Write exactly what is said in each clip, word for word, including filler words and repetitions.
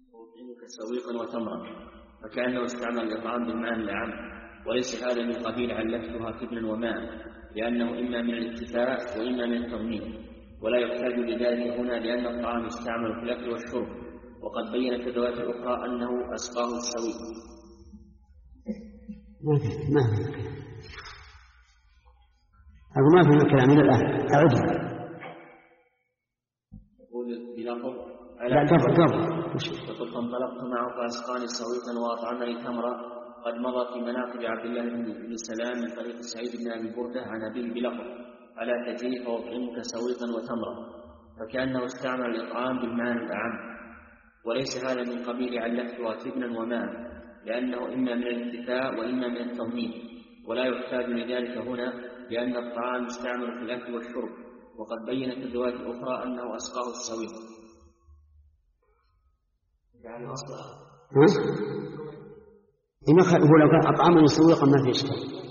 وأطعمك سويقا وتمرا، فكأنه استعمل الإطعام بالمعنى الأعم، وليس هذا من قبيل علفتها تبنا وماء، لأنه إما من الاكتفاء وإما من التضمين، ولا يحتاج لذلك هنا لأن الطعام يستعمل في الأكل والشرب، وقد بين في الرواية الأخرى أنه أسقاه السويق. ما في ما في أو ما في الكلام إلى الآن أعد. يقول بلفظ لا قبل قبل فقد انطلقت معه فأسقاني سويقا وأطعمني تمرا، قد مضى في مناقب عبد الله بن سلام من طريق سعيد بن أبي بردة عن أبيه بلفظ ألا تجي فأطعمك سويقا وتمرا، فكأنه استعمل الإطعام بالمعنى الأعم، وليس هذا من قبيل علفتها تبنا وماء، لأنه إما من الاكتفاء وإما من التضمين، ولا يحتاج لذلك هنا لأن الطعام يستعمل في الأكل والشرب، وقد بين في الرواية الأخرى أنه أسقاه السويق. يعني هو لو كان أطعمني سويقا ما في إشكال.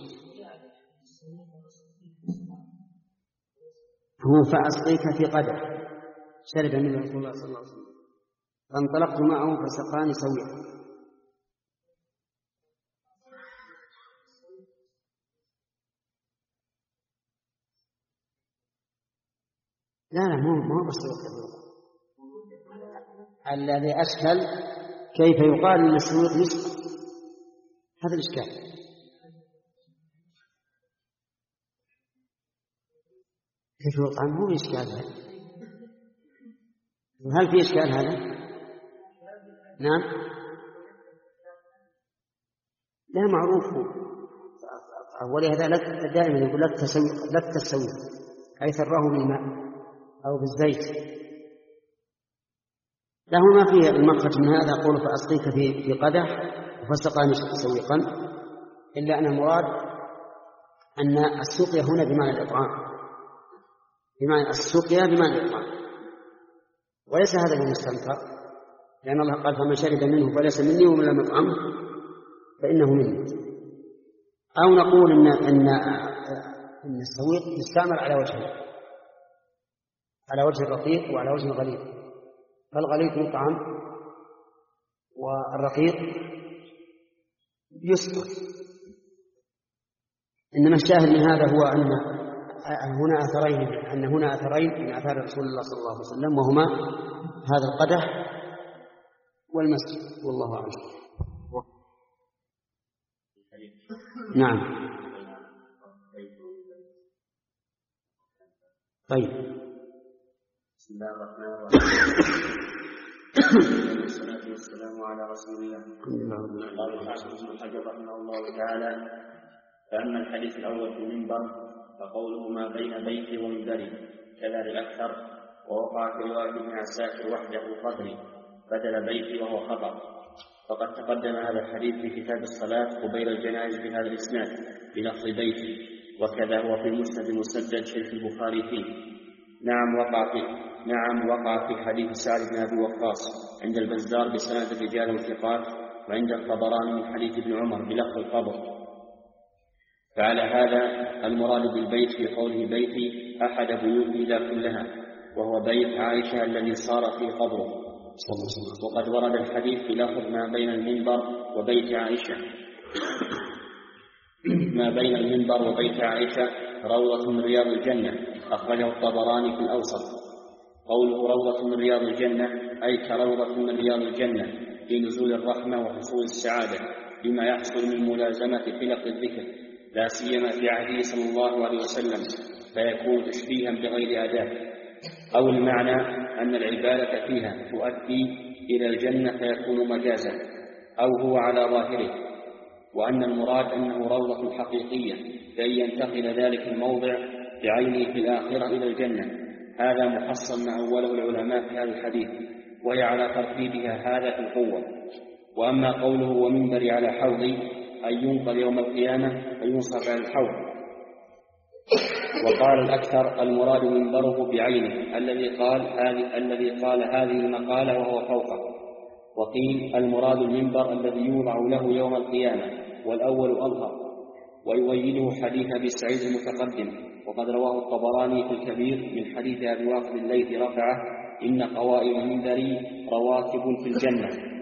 هو فأسقيك في قدح شرب النبي رسول الله صلى الله عليه وسلم فانطلقت معه فسقاني سويقا. لا لا مو مو بالسويق. الذي أسهل كيف يقال أن السويق يسقى، هذا الإشكال. كيف يقال هو إشكال هذا؟ وهل في إشكال هذا؟ نعم لا معروف ولهذا دائما يقول لك تسوي لك تسوي أي ثره بالماء أو بالزيت، له ما فيه المخرج من هذا. قول فأسقيك في في قدح فسقاني سويقا، إلا أن المراد أن السقيا هنا بمعنى الإطعام، بمعنى السقيا بمعنى الإطعام، وليس هذا المستنكر، لأن الله قال فمن شرب منه فليس مني ومن لم يطعمه فإنه مني. أو نقول إن إن إن السويق يستعمل على وجهين، على وجه الرقيق وعلى وجه الغليظ، فالغليظ يطعم والرقيق يسقى. إنما الشاهد من هذا هو أن هنا أثرين أن هنا أثرين من آثار رسول الله صلى الله عليه وسلم، وهما هذا القدح والمسجد، والله أعلم. نعم طيب. بسم الله الرحمن الرحيم. والصلاة والسلام على رسول الله. قال الحافظ ابن حجر رحمه الله تعالى: فأما الحديث الأول في المنبر فقوله ما بين بيتي ومنبري كذا للأكثر، ووقع في رواية ابن عساكر وحده قدري بدل بيتي وهو خطأ، فقد تقدم هذا الحديث في كتاب الصلاة قبيل الجنائز بهذا الإسناد بلفظ بيتي، وكذا هو في مسند مسدد شيخ البخاري فيه. نعم وقع في نعم وقع في حديث سعد بن أبي وقاص عند البزار بسند الرجال والثقات، وعند الطبراني من حديث ابن عمر بلفظ القبر. فعلى هذا المراد بالبيت في قوله بيتي أحد بيوتي لا كلها، وهو بيت عائشة الذي صار فيه قبره. وقد ورد الحديث بلفظ ما بين المنبر وبيت عائشة ما بين المنبر وبيت عائشة روضة من رياض الجنة، أخرجه الطبراني في الأوسط. قوله روضة من رياض الجنة أي كروضة من رياض الجنة لنزول الرحمة وحصول السعادة بما يحصل من ملازمة خلق الذكر، لا سيما في عهده صلى الله عليه وسلم، فيكون تشبيها بغير أداة. أو المعنى أن العبادة فيها تؤدي إلى الجنة فيكون مجازا، أو هو على ظاهره، وأن المراد أنه روضة حقيقية كي ينتقل ذلك الموضع بعينه في الآخرة إلى الجنة. هذا محصل مع أوله العلماء في هذا الحديث، وهي على ترتيبها هذا في القوة. وأما قوله ومنبري على حوضي أي ينقل يوم القيامة فينصب على الحوض. وقال الأكثر المراد منبره بعينه الذي قال هذه الذي قال هذه المقالة وهو فوقه. وقيل المراد المنبر الذي يوضع له يوم القيامة، والأول أظهر، ويؤيده حديث أبي سعيد المتقدم، وقد رواه الطبراني في الكبير من حديث أبي واقد الليثي رفعه: إن قوائم منبري رواتب في الجنة.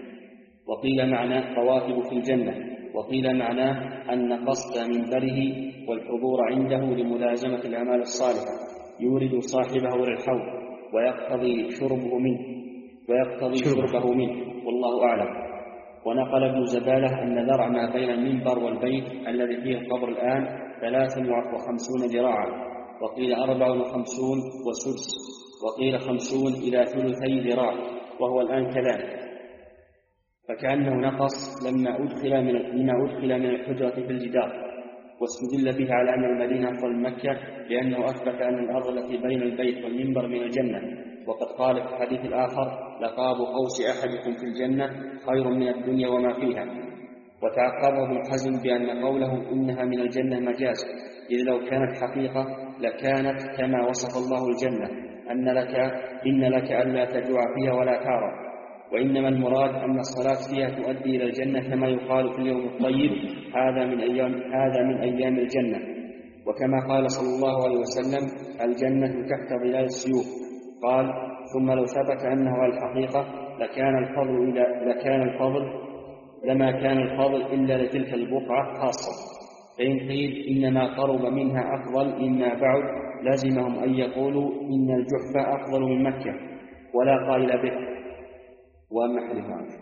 وقيل معناه رواتب في الجنة، وقيل معناه أن قصد منبره والحضور عنده لملازمة الأعمال الصالحة يورد صاحبه للحوض ويقتضي شربه منه ويقتضي شربه منه والله أعلم. ونقل ابن زبالة أن ذرع ما بين المنبر والبيت الذي فيه القبر الآن ثلاث وخمسون ذراعا، وقيل أربع وخمسون وسدس، وقيل خمسون إلى ثلثي ذراع، وهو الآن كذلك، فكأنه نقص لما أدخل من لما أدخل من الحجرة في الجدار. واستدل به على أن المدينة أفضل من مكة لأنه أثبت أن الأرض التي بين البيت والمنبر من الجنة، وقد قال في الحديث الآخر: لقاب قوس أحدكم في الجنة خير من الدنيا وما فيها. وتعقبه ابن حزم بأن قوله إنها من الجنة مجاز، إذ لو كانت حقيقة لكانت كما وصف الله الجنة أن لك إن لك ألا تجوع فيها ولا تعرى، وإنما المراد أن الصلاة فيها تؤدي إلى الجنة كما يقال في اليوم الطيب هذا من أيام هذا من أيام الجنة. وكما قال صلى الله عليه وسلم: الجنة تحت ظلال السيوف. قال: ثم لو ثبت أنه على الحقيقة لكان الفضل إلى لكان الفضل لما كان الفضل إلا لتلك البقعة خاصة. فإن قيل إنما قرب منها أفضل مما بعد لازمهم أن يقولوا إن الجحفة أفضل من مكة، ولا قائل به. وأما حديث عائشة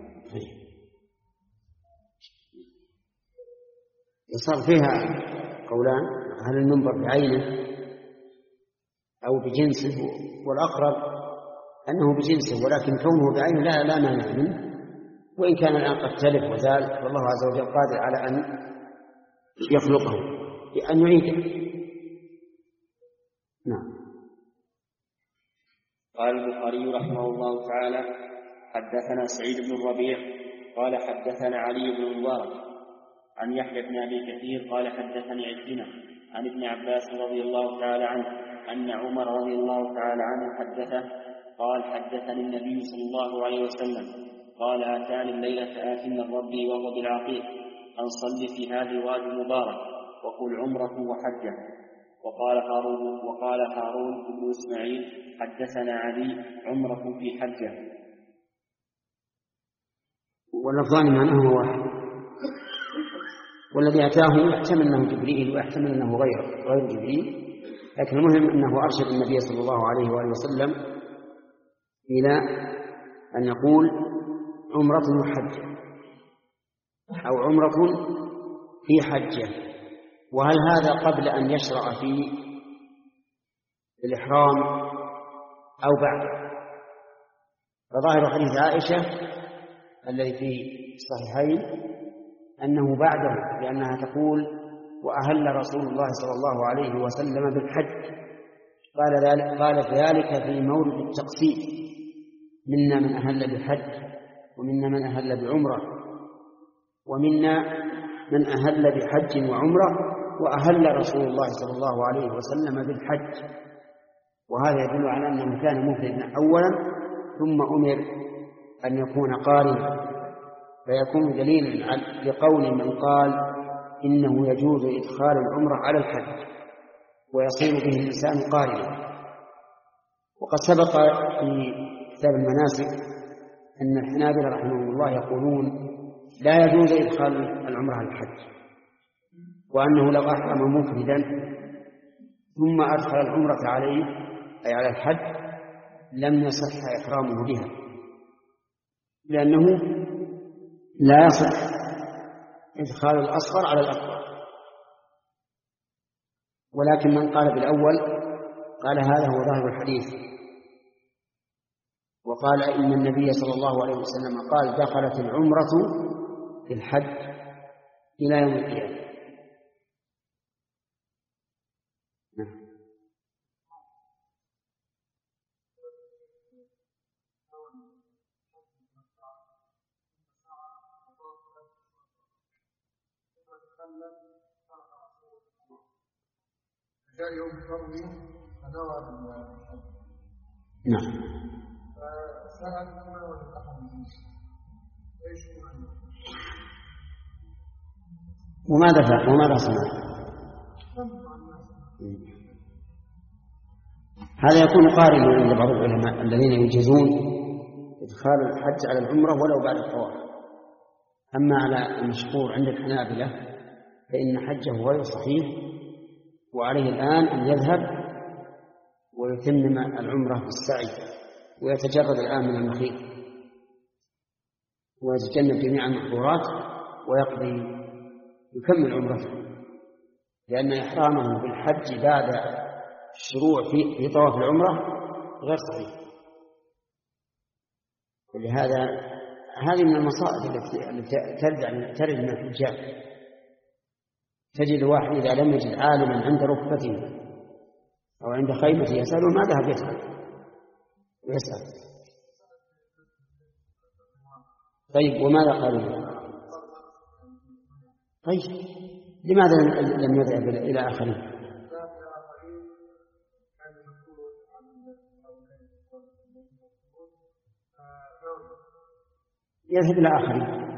صار فيها قولان: هل المنبر بعينه أو بجنسه؟ والأقرب أنه بجنسه، ولكن كونه بعينه لا لا مانع منه، وإن كان الآن قد تلف وزال، والله عز وجل قادر على أن يخلقه بأن يعيده. نعم. قال البخاري رحمه الله تعالى: حدثنا سعيد بن الربيع قال حدثنا علي بن المبارك عن يحيى بن أبي كثير قال حدثني عكرمة عن ابن عباس رضي الله تعالى عنه أن عمر رضي الله تعالى عنه حدثه قال: حدثني النبي صلى الله عليه وسلم قال: آتاني الليلة آت من ربي وهو بالعقيق أن صل في هذا الوادي المبارك وقل عمرة وحجة. وقال هارون وقال هارون بن إسماعيل: حدثنا علي عمرة في حجة. واللفظان معناه واحد، والذي أتاه يحتمل أنه جبريل ويحتمل أنه غير غير جبريل، لكن المهم أنه أرشد النبي صلى الله عليه وآله وسلم إلى أن يقول عمرة وحجة أو عمرة في حجة. وهل هذا قبل أن يشرع في الإحرام أو بعد؟ فظاهر حديث عائشة الذي في الصحيحين أنه بعده، لأنها تقول: وأهل رسول الله صلى الله عليه وسلم بالحج. قال ذلك قال ذلك في مورد التقسيم: منا من أهل بالحج، ومنا من أهل بعمرة، ومنا من أهل بحج وعمرة، وأهل رسول الله صلى الله عليه وسلم بالحج. وهذا يدل على أنه كان مفردا أولا ثم أمر أن يكون قارنا، فيكون دليلا لقول من قال إنه يجوز إدخال العمرة على الحج ويصير به الإنسان قارنا. وقد سبق في كتاب المناسك أن الحنابلة رحمهم الله يقولون لا يجوز إدخال العمرة على الحج، وأنه لو أحرم مفردا ثم أدخل العمرة عليه أي على الحج لم يصح إحرامه بها، لأنه لا يصح إدخال الأصغر على الأكبر. ولكن من قال بالأول قال هذا هو ظاهر الحديث، وقال إن النبي صلى الله عليه وسلم قال: دخلت العمرة في الحج إلى يوم القيامة. جاء يوم القرن فنوى بالحج. نعم. فسأل ما وجد أحد ايش هو؟ وماذا فعل وماذا صنع؟ هذا يكون قارنا عند بعض العلماء الذين يجيزون إدخال الحج على العمرة ولو بعد الطواف، أما على المشهور عند الحنابلة فإن حجه غير صحيح، وعليه الآن أن يذهب ويتمم العمرة بالسعي ويتجرد الآن من المخيط ويتجنب جميع المحظورات ويقضي يكمل عمرته، لأن إحرامه بالحج بعد الشروع في في طواف العمرة غير صحيح. ولهذا هذه من المصائب التي ترد من الحجاج. تجد واحد إذا لم يجد عالما عند ركبته أو عند خيمته يسأله ما ذهب يسأل ويسأل. طيب وماذا قالوا؟ طيب لماذا لم يذهب إلى آخرين؟ يذهب إلى آخرين.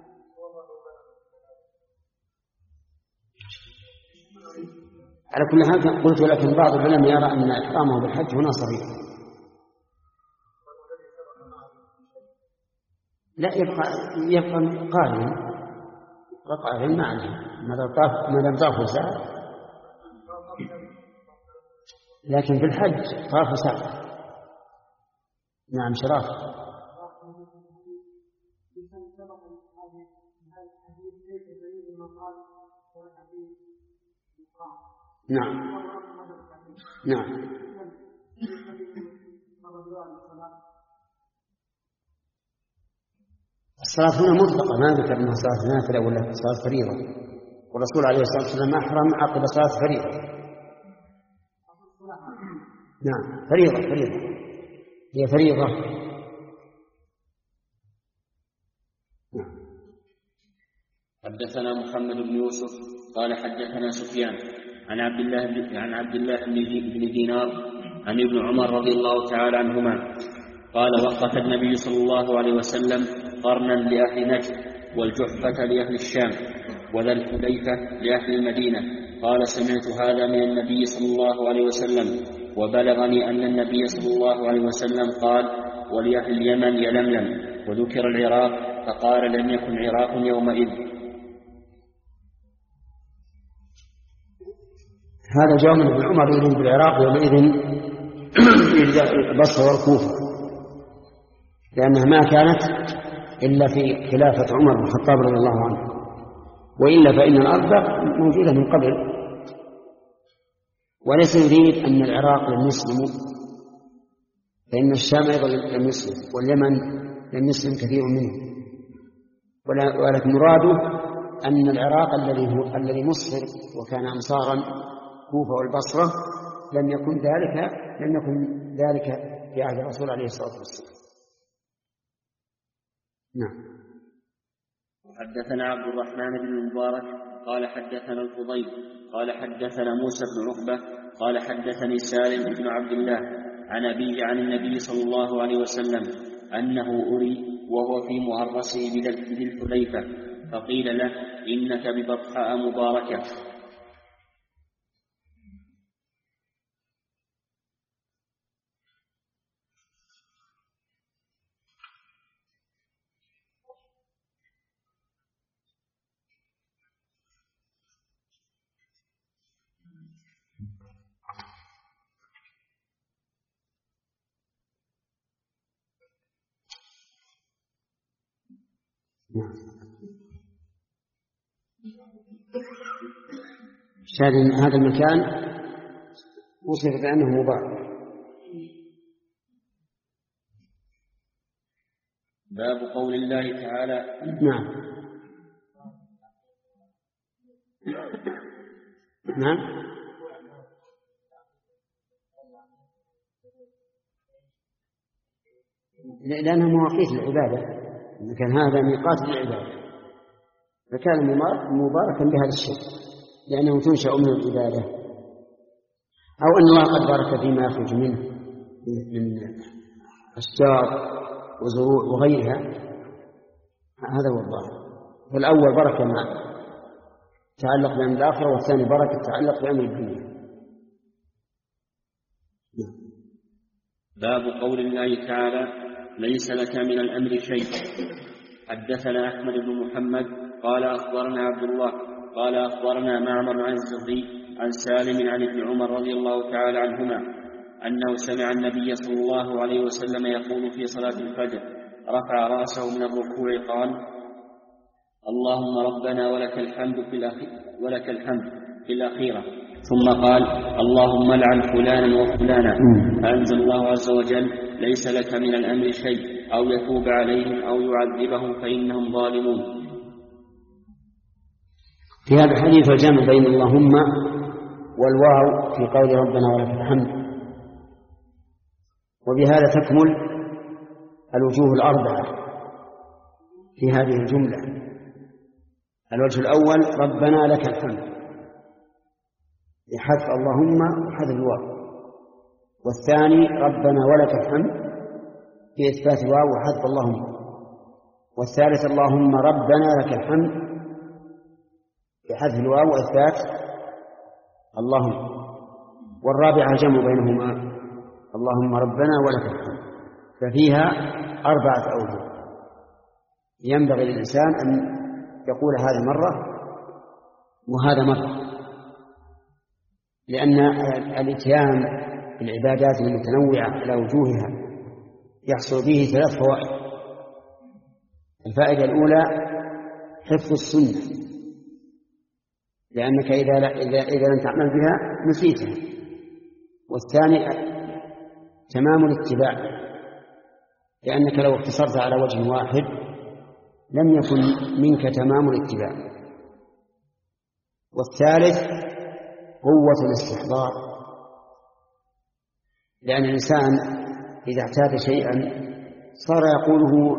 على كل حال قلت لكن بعض العلماء يرى أن إحرامه بالحج هنا صحيح. لا يبقى يبقى قارن قارن ما عليه ما طاف ما لم طاف ساعة، لكن في الحج طاف ساعة. نعم شراف. نعم نعم. الصلاة هنا مطلقة، ما ذكر أنها صلاة نافلة ولا صلاة فريضة، والرسول عليه الصلاة والسلام أحرم عقب صلاة فريضة. نعم فريضة فريضة هي فريضة. نعم. حدثنا محمد بن يوسف قال حدثنا سفيان عن عبد الله عن عبد الله بن دينار عن ابن عمر رضي الله تعالى عنهما قال وقف النبي صلى الله عليه وسلم قرنا لأهل نجد والجحفة لأهل الشام وذا الحليفة لأهل المدينة. قال سمعت هذا من النبي صلى الله عليه وسلم، وبلغني أن النبي صلى الله عليه وسلم قال ولأهل اليمن يلملم، وذكر العراق فقال لم يكن عراق يومئذ. هذا جاء من ابن عمر يريد بالعراق يومئذ البصره والكوفه، لأنها ما كانت إلا في خلافة عمر بن الخطاب رضي الله عنه، وإلا فإن الأرض موجودة من قبل. وليس يريد أن العراق لم يسلموا، فإن الشام أيضا لم يسلم، واليمن لم يسلم كثير منه، ولكن مراده أن العراق الذي هو الذي مصر وكان أمصارا كوفة والبصرة لم يكن ذلك لم يكن ذلك في عهد الرسول عليه الصلاة والسلام. نعم. حدثنا عبد الرحمن بن المبارك قال حدثنا الفضيل قال حدثنا موسى بن عقبة قال حدثني سالم بن عبد الله عن أبيه عن النبي صلى الله عليه وسلم أنه أري وهو في معرسه بذي الحليفة، فقيل له إنك ببطحاء مباركة. شاهد هذا المكان وصف بأنه مبارك. باب قول الله تعالى. نعم نعم. لأنها مواقيت العبادة، كان هذا ميقات العبادة، فكان مباركا بهذا الشيء لأنه تنشأ من العبادة، أو أن الله قد بارك فيما يخرج منه من أشجار وزروع وغيرها. هذا هو الظاهر. فالأول بركة ما تعلق بأمر الآخرة، والثاني بركة تعلق بأمر الدنيا. باب قول الله تعالى ليس لك من الأمر شيء. حدثنا أحمد بن محمد قال أخبرنا عبد الله قال أخبرنا معمر عن الزهري عن سالم عن ابن عمر رضي الله تعالى عنهما أنه سمع النبي صلى الله عليه وسلم يقول في صلاة الفجر رفع رأسه من الركوع قال: اللهم ربنا ولك الحمد في الأخيرة ولك الحمد في الأخيرة ثم قال: اللهم لعن فلانا وفلانا. فأنزل الله عز وجل: ليس لك من الأمر شيء أو يتوب عليهم أو يعذبهم فإنهم ظالمون. في هذا الحديث الجمع بين اللهم والواو في قول ربنا ولك الحمد، وبهذا تكمل الوجوه الأربعة في هذه الجملة. الوجه الأول ربنا لك الحمد بحذف اللهم وحذف الواو، والثاني ربنا ولك الحمد بإثبات الواو وحذف اللهم، والثالث اللهم ربنا لك الحمد بحذف الواو وإثبات اللهم، والرابعة جمع بينهما اللهم ربنا ولك الحمد. ففيها أربعة أوجه ينبغي للإنسان أن يقول هذه مرة وهذا مرة، لأن الاتيان بالعبادات المتنوعة على وجوهها يحصل به ثلاث فوائد. الفائدة الأولى حفظ السنة، لأنك إذا إذا إذا لم تعمل بها نسيتها. والثاني تمام الاتباع، لأنك لو اقتصرت على وجه واحد لم يكن منك تمام الاتباع. والثالث قوة الاستحضار، لأن الإنسان إذا اعتاد شيئا صار يقوله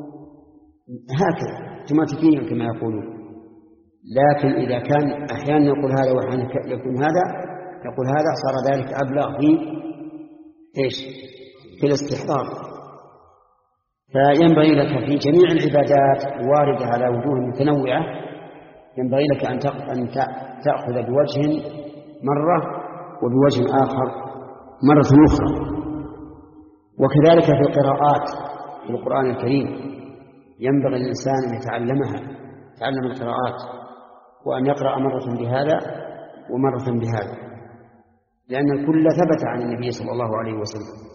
هكذا اوتوماتيكيا كما يقولون، لكن إذا كان أحيانا يقول هذا وأحيانا يكون هذا يقول هذا صار ذلك أبلغ في إيش؟ في الاستحضار. فينبغي لك في جميع العبادات الواردة على وجوه متنوعة ينبغي لك أن تأخذ بوجه مرة وبوجه آخر مرة أخرى. وكذلك في القراءات في القرآن الكريم ينبغي للإنسان أن يتعلمها، يتعلم القراءات، وأن يقرأ مرة بهذا ومرة بهذا، لأن الكل ثبت عن النبي صلى الله عليه وسلم.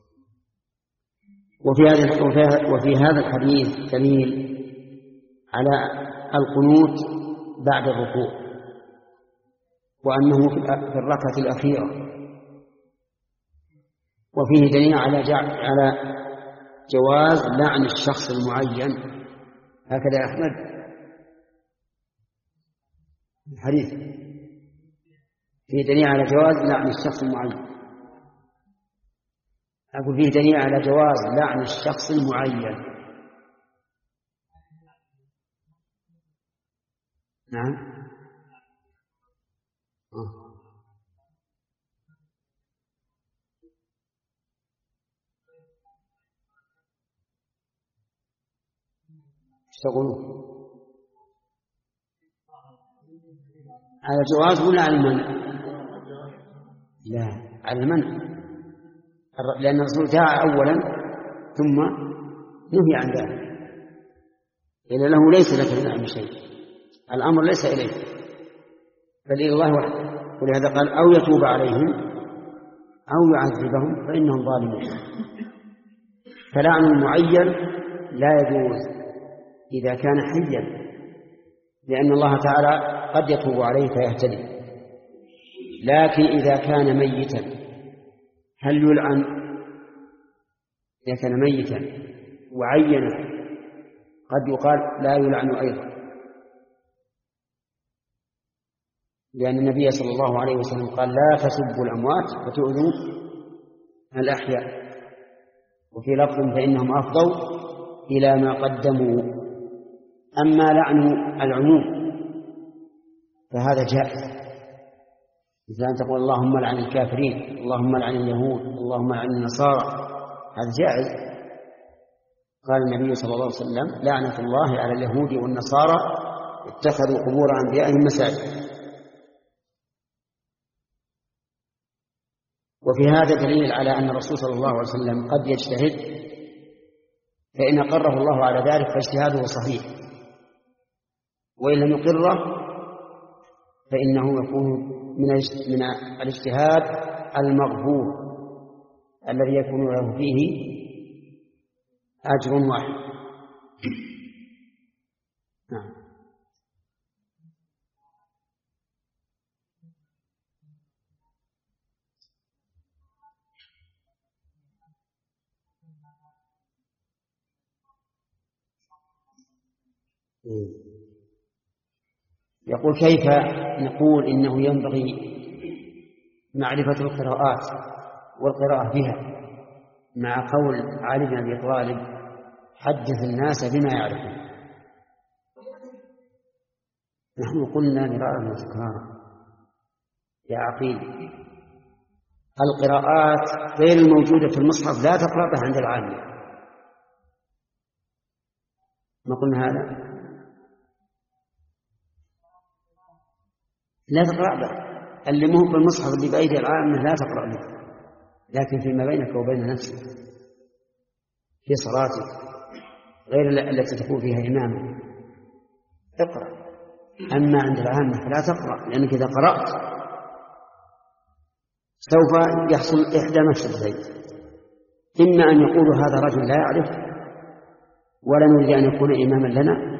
وفي هذا وفي هذا الحديث دليل على القنوت بعد الركوع، وأنه في الركعة الأخيرة، وفيه دليل على على جواز لعن الشخص المعين. هكذا يا أحمد الحديث فيه دليل على جواز لعن الشخص المعين. أقول فيه دليل على جواز لعن الشخص المعين. نعم. آه. ايش تقولون؟ على الجواز ولا على المنع؟ لا، على المنع، لأن الرسول دعا أولا ثم نهي عن ذلك، إلا له ليس لك من أمر شيء، الأمر ليس إليك بل إلى الله وحده. ولهذا قال: أو يتوب عليهم أو يعذبهم فإنهم ظالمون. فلعن المعين لا يجوز إذا كان حيا، لأن الله تعالى قد يتوب عليه فيهتدي. لكن إذا كان ميتا هل يلعن؟ إذا كان ميتا وعين قد يقال لا يلعن أيضا، لأن النبي صلى الله عليه وسلم قال: لا تسبوا الأموات وتؤذوا الأحياء. وفي لفظ: فإنهم أفضوا إلى ما قدموا. أما لعن العموم فهذا جائز، مثل أن تقول: اللهم لعن الكافرين، اللهم لعن اليهود، اللهم لعن النصارى، هذا جائز. قال النبي صلى الله عليه وسلم: لعنة الله على اليهود والنصارى اتخذوا قبور أنبيائهم مساجد. وفي هذا دليل على أن الرسول صلى الله عليه وسلم قد يجتهد فإن أقره الله على ذلك فاجتهاده صحيح، وإن لم يقره فإنه يكون من الاجتهاد المغفور الذي يكون له فيه أجر واحد. نعم. يقول كيف نقول إنه ينبغي معرفة القراءات والقراءة بها مع قول علي بن أبي طالب حدث الناس بما يعرفون؟ نحن قلنا مرارا وتكرارا يا عقيل القراءات غير الموجودة في المصحف لا تقرأ بها عند العامة. ما قلنا هذا؟ لا تقرأ به، اللي مهم في المصحف اللي بأيدي العامة لا تقرأ به، لكن فيما بينك وبين نفسك في صلاتك غير التي تكون فيها إماما اقرأ، أما عند العامة فلا تقرأ، لأنك إذا قرأت سوف يحصل إحدى مفسدتين: إما أن يقول هذا رجل لا يعرف ولا نريد أن يكون إماما لنا،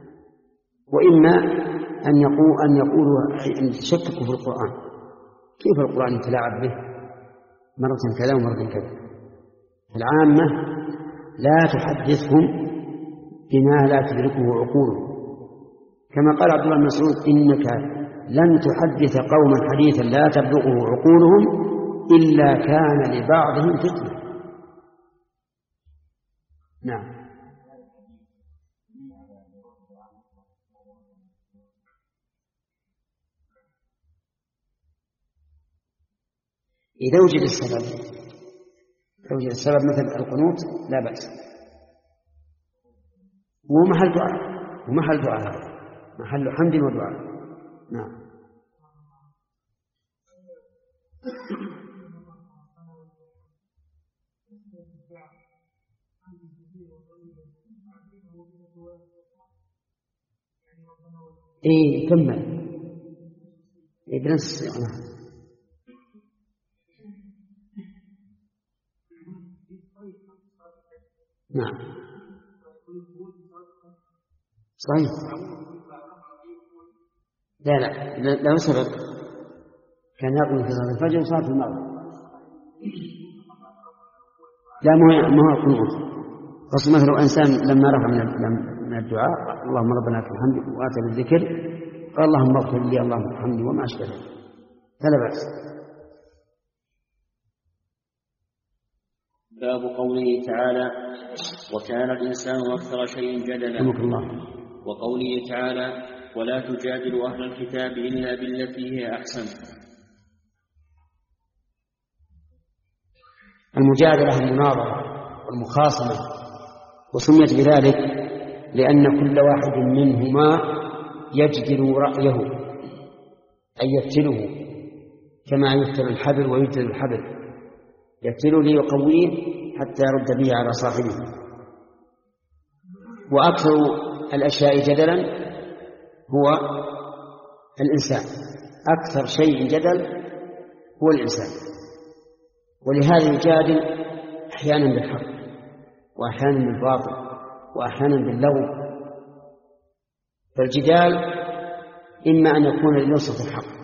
وإما أن يقول أن يقولوا أن تشككوا في القرآن، كيف القرآن يتلاعب به مرة كذا ومرة كذا. العامة لا تحدثهم بما لا تدركه عقولهم، كما قال عبد الله بن مسعود: إنك لن تحدث قوما حديثا لا تبلغه عقولهم إلا كان لبعضهم فتنة. نعم. إذا وجد السبب إذا وجد السبب مثل القنوت لا بأس، ومحل دعاء ومحل دعاء محل حمد ودعاء. نعم. إيه كمل إيه بنفس الصيغة. نعم صحيح. لا لا لا سبب، كان يقوم في صلاة الفجر وصلاة المغرب. لا ما هو القنوت، خاصة مثلا لو إنسان لما رفع من الدعاء اللهم ربنا لك الحمد وآتى بالذكر قال اللهم اغفر لي اللهم ارحمني وما أشبه ذلك فلا بأس. باب قوله تعالى: وكان الإنسان أكثر شيء جدلا. وقوله تعالى: ولا تجادلوا أهل الكتاب إلا بالتي هي أحسن. المجادلة المناظرة والمخاصمة، وسميت بذلك لأن كل واحد منهما يجدل رأيه أي يفتله، كما يفتل الحبل ويجدل الحبل، يفتله ليقويه حتى يرد به على صاحبه. وأكثر الأشياء جدلا هو الإنسان، أكثر شيء جدل هو الإنسان، ولهذا يجادل أحيانا بالحق وأحيانا بالباطل وأحيانا باللغو. فالجدال إما أن يكون لنصرة الحق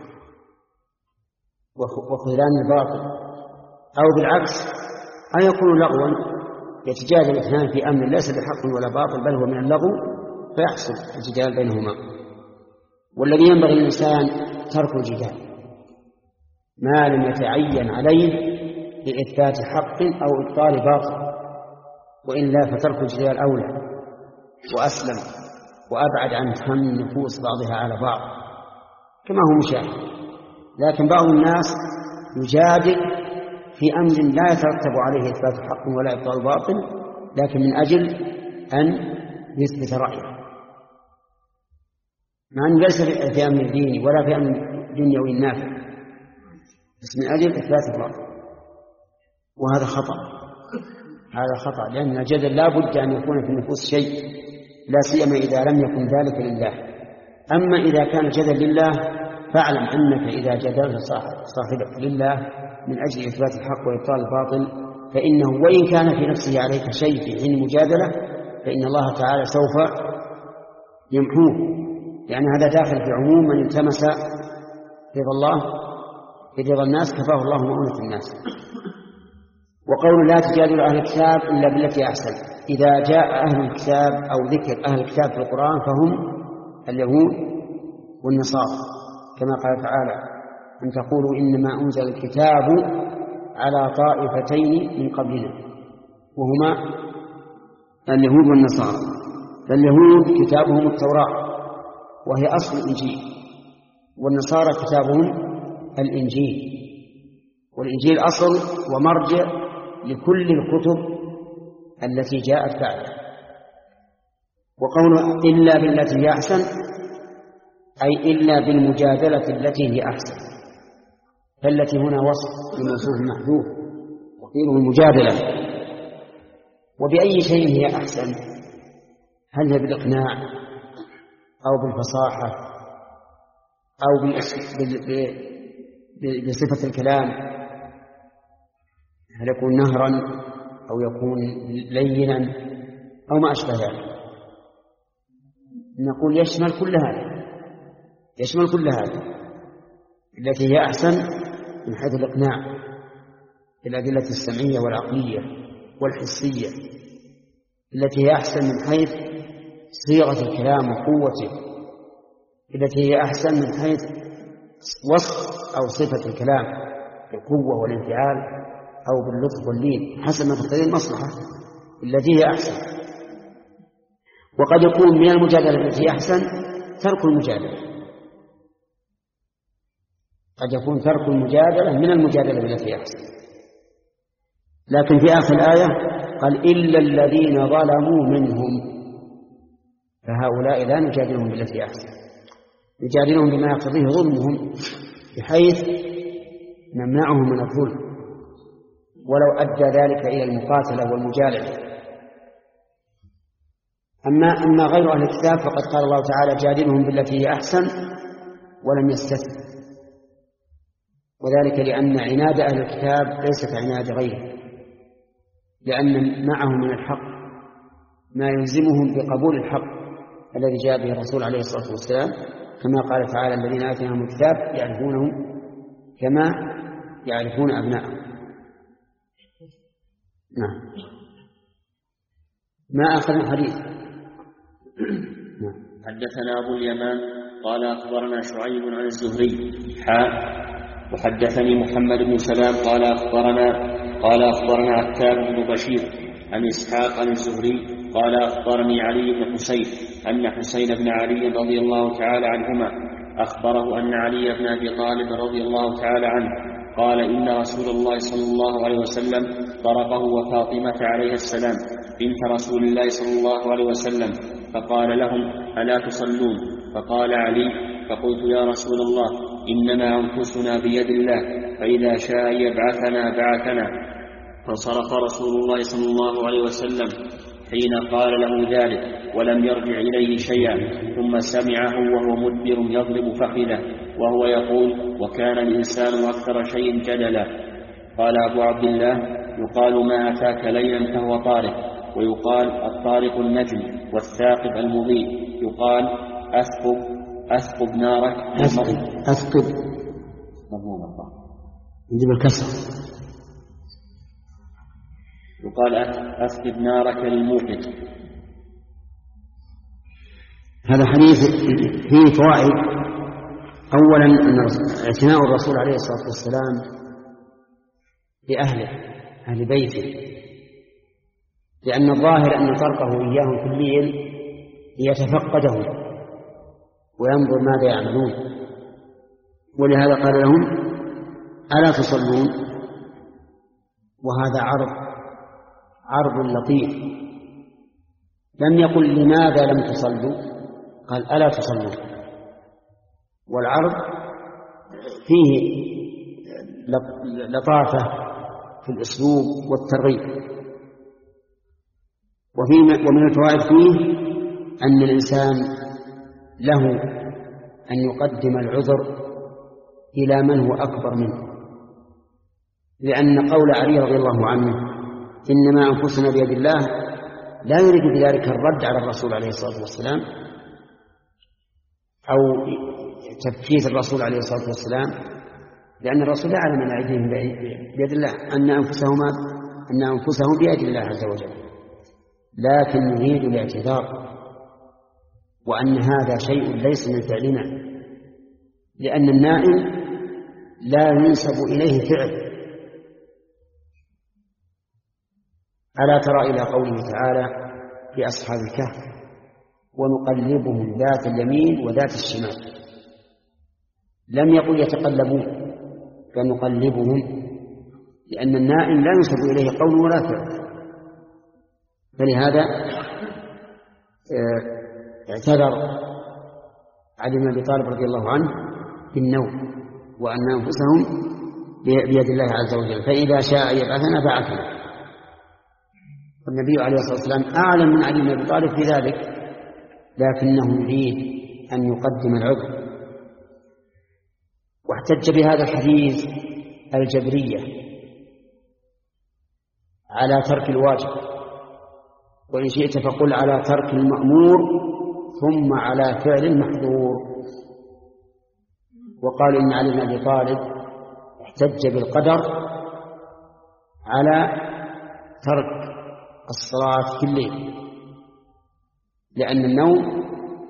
وخذلان الباطل، أو بالعكس أن يكون لغوا يتجادل الاثنان في أمر ليس بحق ولا باطل بل هو من اللغو، فيحصل الجدال بينهما. والذي ينبغي للإنسان ترك الجدال ما لم يتعين عليه لإثبات حق أو إبطال باطل، وإلا فترك الجدال أولى وأسلم وأبعد عن فهم نفوس بعضها على بعض كما هو مشاهد. لكن بعض الناس يجادل في أمر لا يترتب عليه إثبات حق ولا إبطال باطل، لكن من أجل أن يثبت رأيه، مع أنه ليس في أمر ديني ولا في أمر دنيوي نافع، بس من أجل إثبات الرأي، وهذا خطأ. هذا خطأ، لأن الجدل لا بد أن يكون في النفوس شيء، لا سيما إذا لم يكن ذلك لله. أما إذا كان الجدل لله فاعلم أنك إذا جدلت صاحبك لله من أجل إثبات الحق وإبطال الباطل فإنه وإن كان في نفسه عليك شيء في حين المجادلة فإن الله تعالى سوف يمحوه، يعني هذا داخل في عموم من التمس رضا الله رضا الناس كفاه الله مؤونة الناس. وقول لا تجادل أهل الكتاب إلا بالتي أحسن، إذا جاء أهل الكتاب أو ذكر أهل الكتاب في القرآن فهم اليهود والنصارى، كما قال تعالى أن تقولوا إنما أنزل الكتاب على طائفتين من قبلنا وهما اليهود والنصارى. فاليهود كتابهم التوراة وهي أصل الإنجيل، والنصارى كتابهم الإنجيل، والإنجيل أصل ومرجع لكل الكتب التي جاءت بعده. وقوله إلا بالتي هي أحسن أي إلا بالمجادلة التي هي أحسن، فالتي هنا وصف لموصوف محذوف وقيله المجادلة. وبأي شيء هي أحسن؟ هل هي بالإقناع أو بالفصاحة أو بصفة الكلام؟ هل يكون نهرا أو يكون لينا أو ما أشبه ذلك؟ نقول يشمل كل هذا، يشمل كل هذا. التي هي أحسن من حيث الإقناع بالأدلة السمعية والعقلية والحسية، التي هي أحسن من حيث صيغة الكلام وقوته، التي هي أحسن من حيث وصف أو صفة الكلام بالقوة والانفعال أو باللطف واللين حسب ما تقتضي المصلحة التي هي أحسن. وقد يكون من المجادلة التي هي أحسن ترك المجادلة، قد يكون ترك المجادلة من المجادلة التي هي أحسن. لكن في آخر الآية قال إلا الذين ظلموا منهم، فهؤلاء لا نجادلهم بالتي هي أحسن، نجادلهم بما يقتضيه ظلمهم بحيث نمنعهم من الظلم ولو أدى ذلك إلى المقاتلة والمجالدة. أما أما غير أهل الكتاب فقد قال الله تعالى جادلهم بالتي هي أحسن ولم يستثن، وذلك لأن عناد أهل الكتاب ليس كعناد غيره، لأن معهم من الحق ما يلزمهم بقبول الحق الذي جاء به الرسول عليه الصلاة والسلام، كما قال تعالى الذين آتيناهم الكتاب يعرفونه كما يعرفون أبناءهم. نعم. ما آخر الحديث؟ نعم. حدثنا أبو اليمان قال أخبرنا شعيب عن الزهري حاء وحدثني محمد بن سلام قال أخبرنا قال أخبرنا عتاب بن بشير عن إسحاق عن الزهري قال أخبرني علي بن حسين أن حسين بن علي رضي الله تعالى عنهما أخبره أن علي بن أبي طالب رضي الله تعالى عنه قال إن رسول الله صلى الله عليه وسلم ضربه وفاطمة عليه السلام بنت رسول الله صلى الله عليه وسلم فقال لهم ألا تصلون؟ فقال علي فقلت يا رسول الله إنما أنفسنا بيد الله فإذا شاء يبعثنا بعثنا. فصرف رسول الله صلى الله عليه وسلم حين قال له ذلك ولم يرجع إليه شيئا، ثم سمعه وهو مدبر يضرب فخذه وهو يقول وكان الإنسان أكثر شيء جدلا. قال أبو عبد الله يقال ما أتاك ليلا فهو طارق، ويقال الطارق النجم والثاقب المضيء، يقال أثقب أثقب نارك أثقب مضمون الله يجب الكسر، يقال أثقب نارك للموقد. هذا حديث فيه فوائد. أولا أن اعتناء الرسول عليه الصلاة والسلام بأهله أهل بيته، لأن الظاهر أن طرقه إياهم في الليل ليتفقدهم وينظر ماذا يعملون، ولهذا قال لهم ألا تصلون؟ وهذا عرض عرض لطيف، لم يقل لماذا لم تصلوا، قال ألا تصلون. والعرض فيه لطافة في الأسلوب والترغيب، وفي ومن الفوائد فيه أن الإنسان له أن يقدم العذر إلى من هو أكبر منه، لأن قول علي رضي الله عنه إنما أنفسنا بيد الله لا يريد بذلك الرد على الرسول عليه الصلاة والسلام أو تفكيك الرسول عليه الصلاة والسلام، لأن الرسول يعلم أن أيديهم بيد الله، أن أنفسهم أن أنفسهم بيد الله عز وجل، لكن نريد الاعتذار وأن هذا شيء ليس من فعلنا، لأن النائم لا ينسب إليه فعل. ألا ترى إلى قوله تعالى في أصحاب الكهف ونقلبهم ذات اليمين وذات الشمال، لم يقل يتقلبون، فنقلبهم، لأن النائم لا ينسب إليه قول ولا فعل. فلهذا اعتذر علي بن أبي طالب رضي الله عنه بالنوم، وأن أنفسهم بيد الله عز وجل، فإذا شاء يبعثنا بعثنا. والنبي عليه الصلاة والسلام أعلم من علي بن أبي طالب في ذلك، لكنه يريد أن يقدم العذر. واحتج بهذا الحديث الجبرية على ترك الواجب، وإن شئت فقل على ترك المأمور ثم على فعل المحظور. وقال إن علي بن أبي طالب احتج بالقدر على ترك الصلاة في الليل، لأن النوم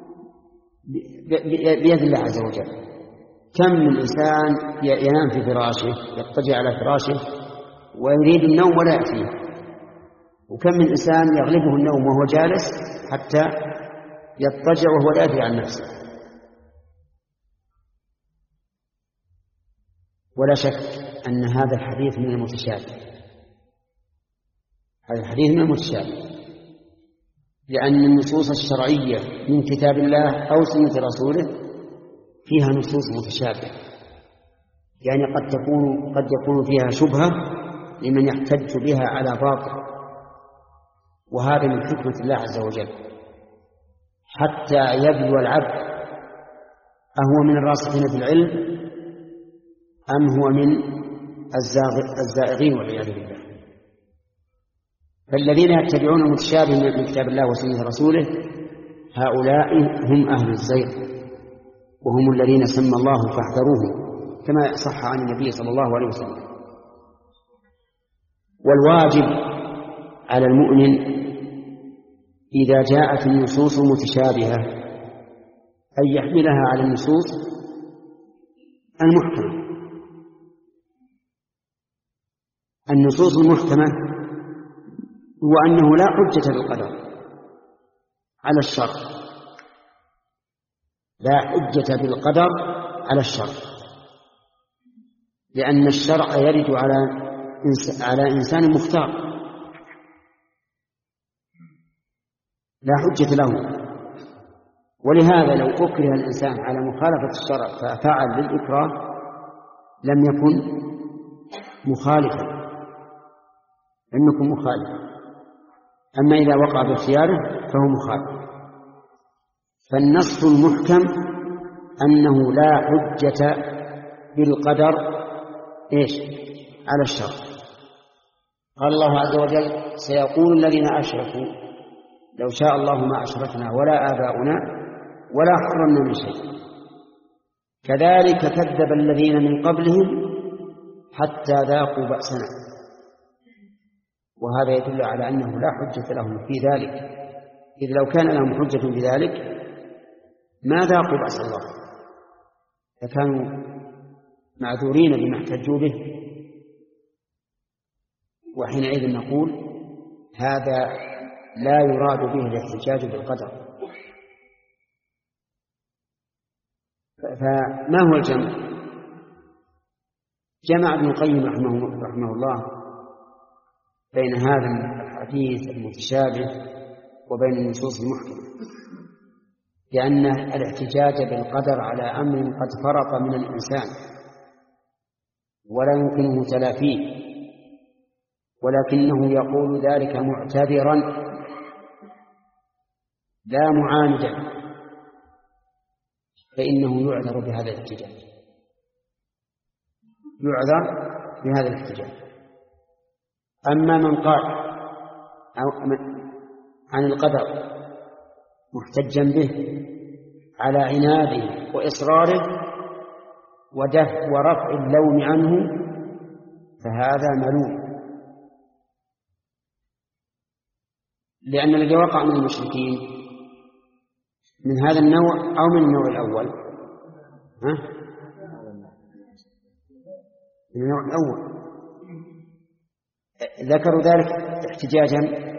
بيد الله عز وجل. كم من إنسان ينام في فراشه، يضطجع على فراشه ويريد النوم ولا يأتيه، وكم من إنسان يغلبه النوم وهو جالس حتى يضطجع وهو لا يدري عن نفسه. ولا شك أن هذا الحديث من المتشابه، هذا الحديث من المتشابه، لأن النصوص الشرعية من كتاب الله أو سنة رسوله فيها نصوص متشابهة، يعني قد تكون قد يكون فيها شبهة لمن يحتج بها على باطل، وهذا من حكمة الله عز وجل حتى يبلو العبد أهو من الراسخين في العلم أم هو من الزائغين والعياذ بالله. فالذين يتبعون المتشابه من كتاب الله وسنة رسوله هؤلاء هم أهل الزيغ، وهم الذين سمى الله فاحذروهم، كما صح عن النبي صلى الله عليه وسلم. والواجب على المؤمن إذا جاءت النصوص متشابهة أن يحملها على النصوص المحكمة. النصوص المحكمة هو أنه لا حجة بالقدر على الشر، لا حجة بالقدر على الشر، لأن الشرع يرد على على إنسان مختار لا حجة له. ولهذا لو أكره الإنسان على مخالفة الشرع ففعل بالإكراه لم يكن مخالفا، لم يكن مخالفا. أما إذا وقع باختياره فهو مخالف. فالنص المحكم أنه لا حجة بالقدر إيش على الشر. قال الله عز وجل سيقول الذين أشركوا لو شاء الله ما أشركنا ولا آباؤنا ولا حرمنا من شيء كذلك كذب الذين من قبلهم حتى ذاقوا بأسنا. وهذا يدل على أنه لا حجة لهم في ذلك، إذ لو كان لهم حجة بذلك ما ذاقوا بأس الله، فكانوا معذورين بما احتجوا به. وحينئذ نقول هذا لا يراد به الاحتجاج بالقدر. فما هو الجمع؟ جمع ابن القيم رحمه, رحمه الله بين هذا الحديث المتشابه وبين النصوص المحكمة، لأن الاحتجاج بالقدر على أمر قد فرط من الإنسان ولا يمكنه تلافيه، ولكنه يقول ذلك معتبرا لا معاندا فإنه يعذر بهذا الاحتجاج، يعذر بهذا الاحتجاج. أما من قال أو من عن القدر محتجا به على عناده وإصراره ودفع ورفع اللوم عنه فهذا ملوم، لأن الذي وقع من المشركين من هذا النوع أو من النوع الأول، ها؟ من النوع الأول ذكروا ذلك احتجاجا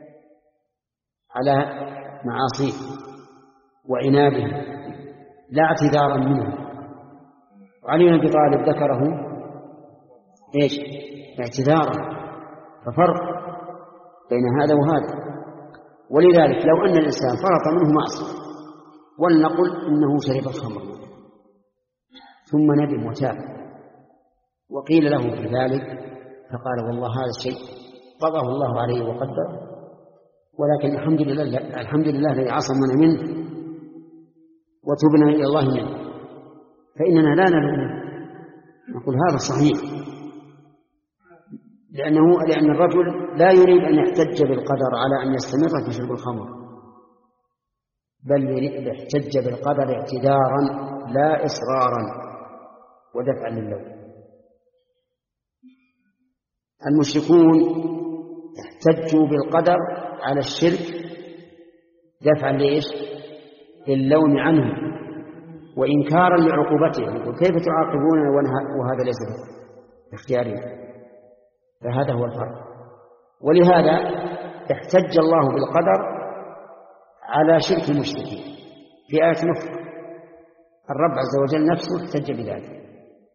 على معاصيه وعناده لا اعتذارا منه. وعلي بن أبي طالب ذكره ايش؟ اعتذارا، ففرق بين هذا وهذا. ولذلك لو أن الإنسان فرط منه معصية ولنقل إنه شرب الخمر ثم ندم وتاب وقيل له في ذلك فقال والله هذا الشيء قضاه الله عليه وقدر، ولكن الحمد لله الحمد لله الذي عصمنا منه وتبنا إلى الله منه، فإننا لا نلومه، نقول هذا صحيح، لأنه لأن الرجل لا يريد أن يحتج بالقدر على أن يستمر في شرب الخمر، بل يريد يحتج بالقدر اعتذارا لا إصرارا ودفعا للوم. المشركون احتجوا بالقدر على الشرك دفعا لإيش؟ للوم عنه وإنكارا لعقوبته، وكيف تعاقبون وهذا ليس باختيارنا؟ فهذا هو الفرق. ولهذا احتج الله بالقدر على شرك المشركين في آية أخرى، الرب عز وجل نفسه احتج بذلك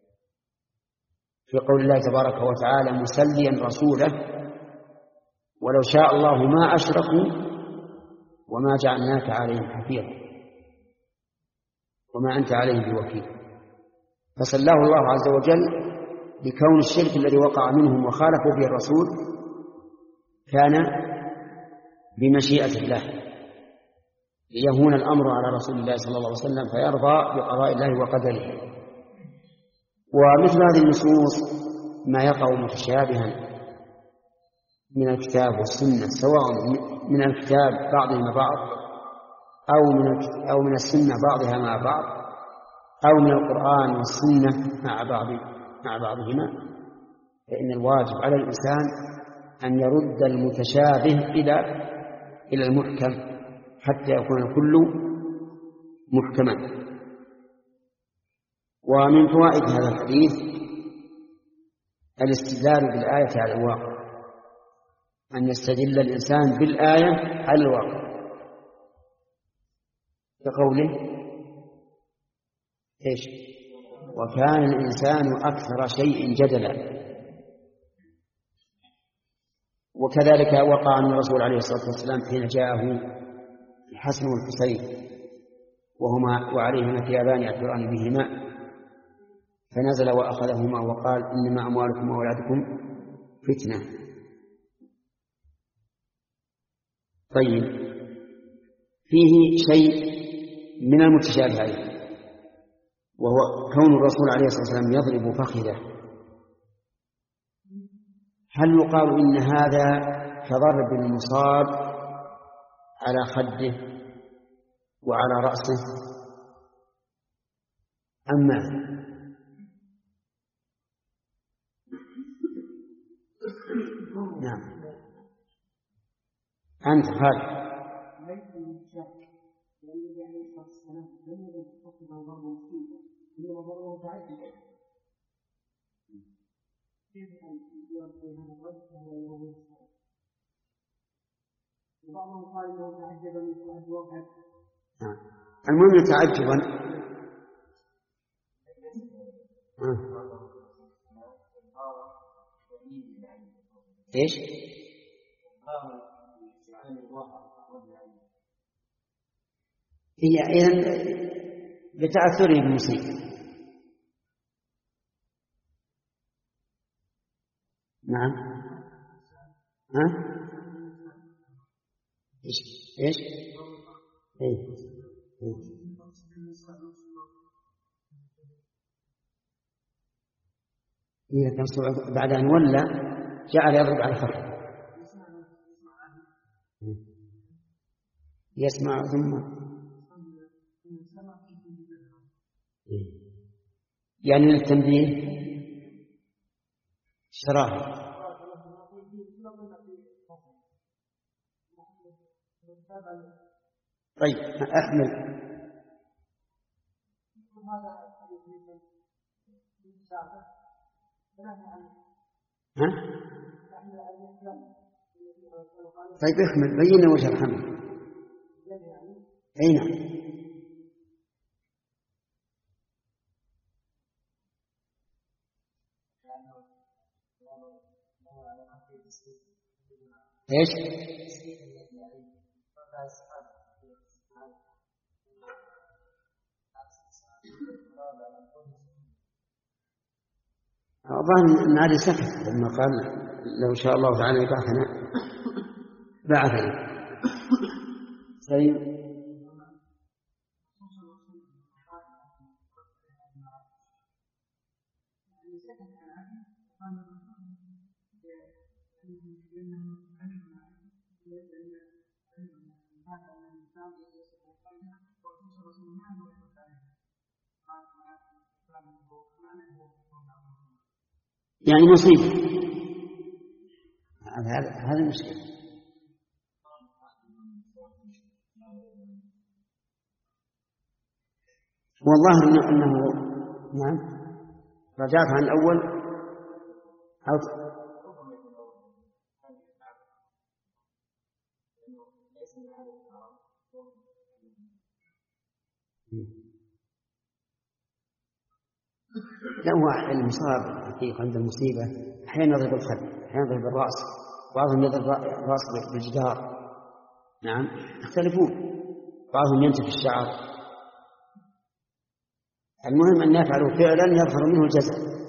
في قول الله تبارك وتعالى مسليا رسوله ولو شاء الله ما أشركوا وما جعلناك عليهم حفيظا وما أنت عليهم بوكيل. فسلاه الله عز وجل بكون الشرك الذي وقع منهم وخالفوا به الرسول كان بمشيئة الله، ليهون الأمر على رسول الله صلى الله عليه وسلم فيرضى بقضاء الله وقدره. ومثل هذه النصوص ما يقع متشابها من الكتاب والسنة، سواء من الكتاب بعضه مع بعض أو من أو من السنة بعضها مع بعض أو من القرآن والسنة مع بعض مع بعضهما، فإن الواجب على الإنسان أن يرد المتشابه إلى إلى المحكم حتى يكون الكل محكما. ومن فوائد هذا الحديث الاستدلال بالآية على الواقع، أن يستدل الإنسان بالآية على الواقع كقوله إيش؟ وكان الإنسان أكثر شيء جدلا. وكذلك وقع من الرسول عليه الصلاة والسلام حين جاءه الحسن والحسين وهما وعليهما ثيابان يعثران بهما فنزل وأخذهما وقال إنما أموالكم وأولادكم فتنة. طيب، فيه شيء من المتشابهات وهو كون الرسول عليه الصلاة والسلام يضرب فخذه. هل يقال إن هذا كضرب المصاب على خده وعلى رأسه أما نعم أنت خالد وبعضهم قال انه تعجب من سؤال وقت. المهم تعجبا ايش؟ هي اذا بتأثره بالمصيبة. نعم. ها؟ ايش؟ ايش؟ إيه. إيه. إيه كان صعب بعد أن ولى جعل يضرب على فخذه يسمع ثم يعني للتنبيه شراه. طيب أحمل ها؟ طيب احمل بين وجه الحمل. أي نعم. ايش؟ أظن أن علي سكت لما قال لو شاء الله تعالى يبعثنا بعثنا. طيب يعني مصيبة. هذا هذا المشكلة. والله إنه, إنه نعم رجعت عن الأول أو لا هو المصاب الحقيقة عند المصيبة أحيانا يضرب الخد أحيانا يضرب الرأس بعضهم يضرب الرأس بالجدار. نعم يختلفون بعضهم ينتف الشعر. المهم أن يفعلوا فعلا يظهر منه الجزاء.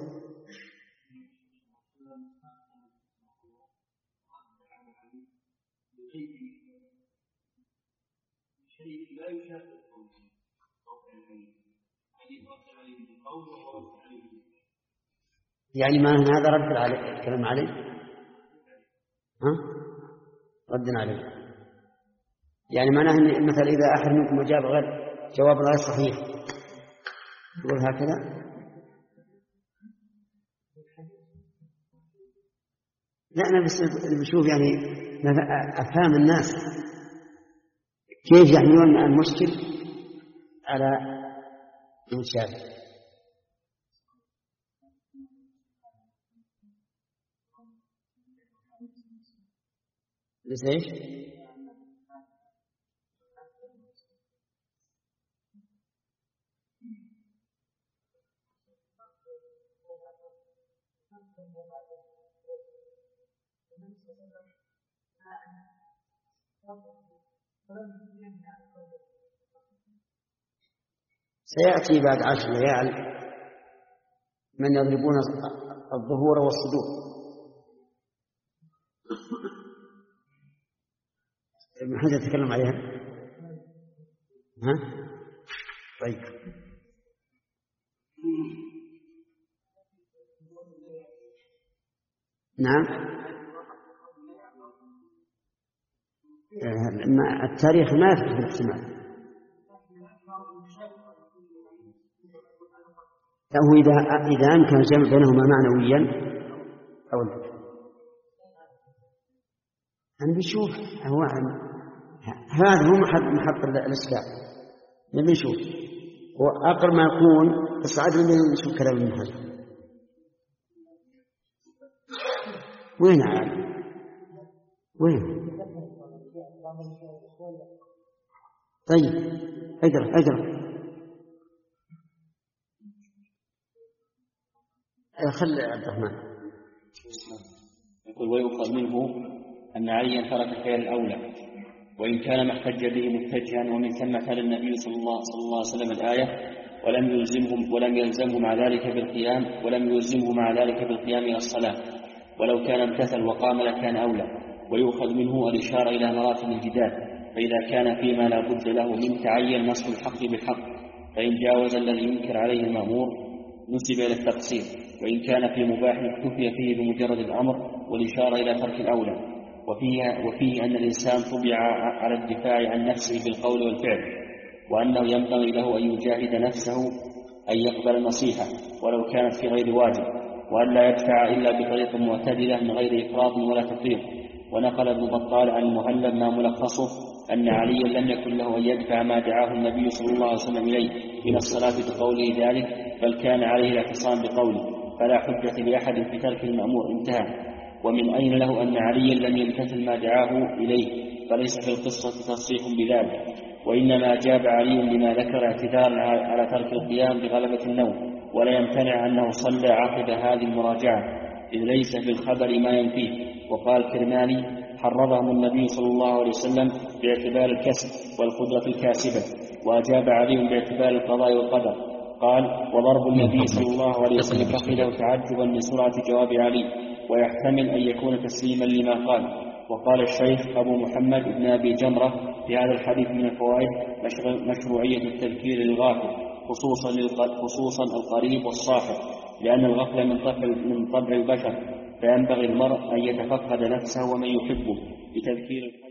يعني ما هذا رد عليه الكلام عليه ها رد عليه يعني معناه ان مثلا اذا احد منكم اجاب غير جواب غير صحيح يقول هكذا. لا انا بس بشوف يعني افهام الناس كيف يحملون المشكل على المتشابه. بس ايش؟ سيأتي بعد عشر ليال من يضربون الظهور والصدور. ابن حجر يتكلم عليها. ها؟ طيب نعم. التاريخ ما يفتح الاحتمال. فهو إذا إذا أمكن الجمع بينهما معنويا أو لا. أنا بشوف هو هذا هو محط محط الإشكال. نبي نشوف وأقل ما يكون الصعد من نشوف كلام ابن حجر وين عاد وين. طيب اقرأ اقرأ خل عبد الرحمن. يقول ويؤخذ منه أن عليا ترك خير الأولى وإن كان ما احتج به متجها ومن ثم تلا النبي صلى الله, صلى الله عليه وسلم الآية ولم يلزمهم ولم يلزمه مع ذلك بالقيام ولم يلزمه مع ذلك بالقيام إلى الصلاة ولو كان امتثل وقام لكان أولى. ويؤخذ منه الإشارة إلى مراتب الجدال فإذا كان فيما لا بد له من تعين نصب الحق بالحق، فإن جاوز الذي ينكر عليه المأمور نسب إلى التقصير، وإن كان في مباح اكتفي فيه بمجرد الأمر والإشارة إلى ترك الأولى. وفيه, وفيه أن الإنسان طبع على الدفاع عن نفسه بالقول والفعل، وأنه ينبغي له أن يجاهد نفسه أن يقبل النصيحة ولو كانت في غير واجب، وأن لا يدفع إلا بطريق معتدلة من غير إفراط ولا تفريط. ونقل ابن بطال عن المهلب ما ملخصه أن عليا لم يكن له أن يدفع ما دعاه النبي صلى الله عليه وسلم إليه من الصلاة بقوله ذلك، بل كان عليه الاعتصام بقوله، فلا حجة لأحد في ترك المأمور. انتهى. ومن أين له أن عليا لم يمتثل ما دعاه إليه؟ فليس في القصة تصريح بذلك، وإنما جاب علي لما ذكر اعتذارا على ترك القيام بغلبة النوم، ولا يمتنع أنه صلى عقب هذه المراجعة إذ ليس في الخبر ما ينفيه. وقال الكرماني: حرضهم النبي صلى الله عليه وسلم باعتبار الكسب والقدرة الكاسبة، وأجاب عليهم باعتبار القضاء والقدر. قال: وضرب النبي صلى الله عليه وسلم فخذه تعجبا من سرعة جواب علي، ويحتمل أن يكون تسليما لما قال. وقال الشيخ أبو محمد بن أبي جمرة في هذا الحديث من الفوائد مشروعية التذكير للغافل، خصوصا, خصوصا القريب والصاحب، لأن الغفلة من طبع, من طبع البشر، فينبغي المرء أن يتفقد نفسه ومن يحبه بتذكير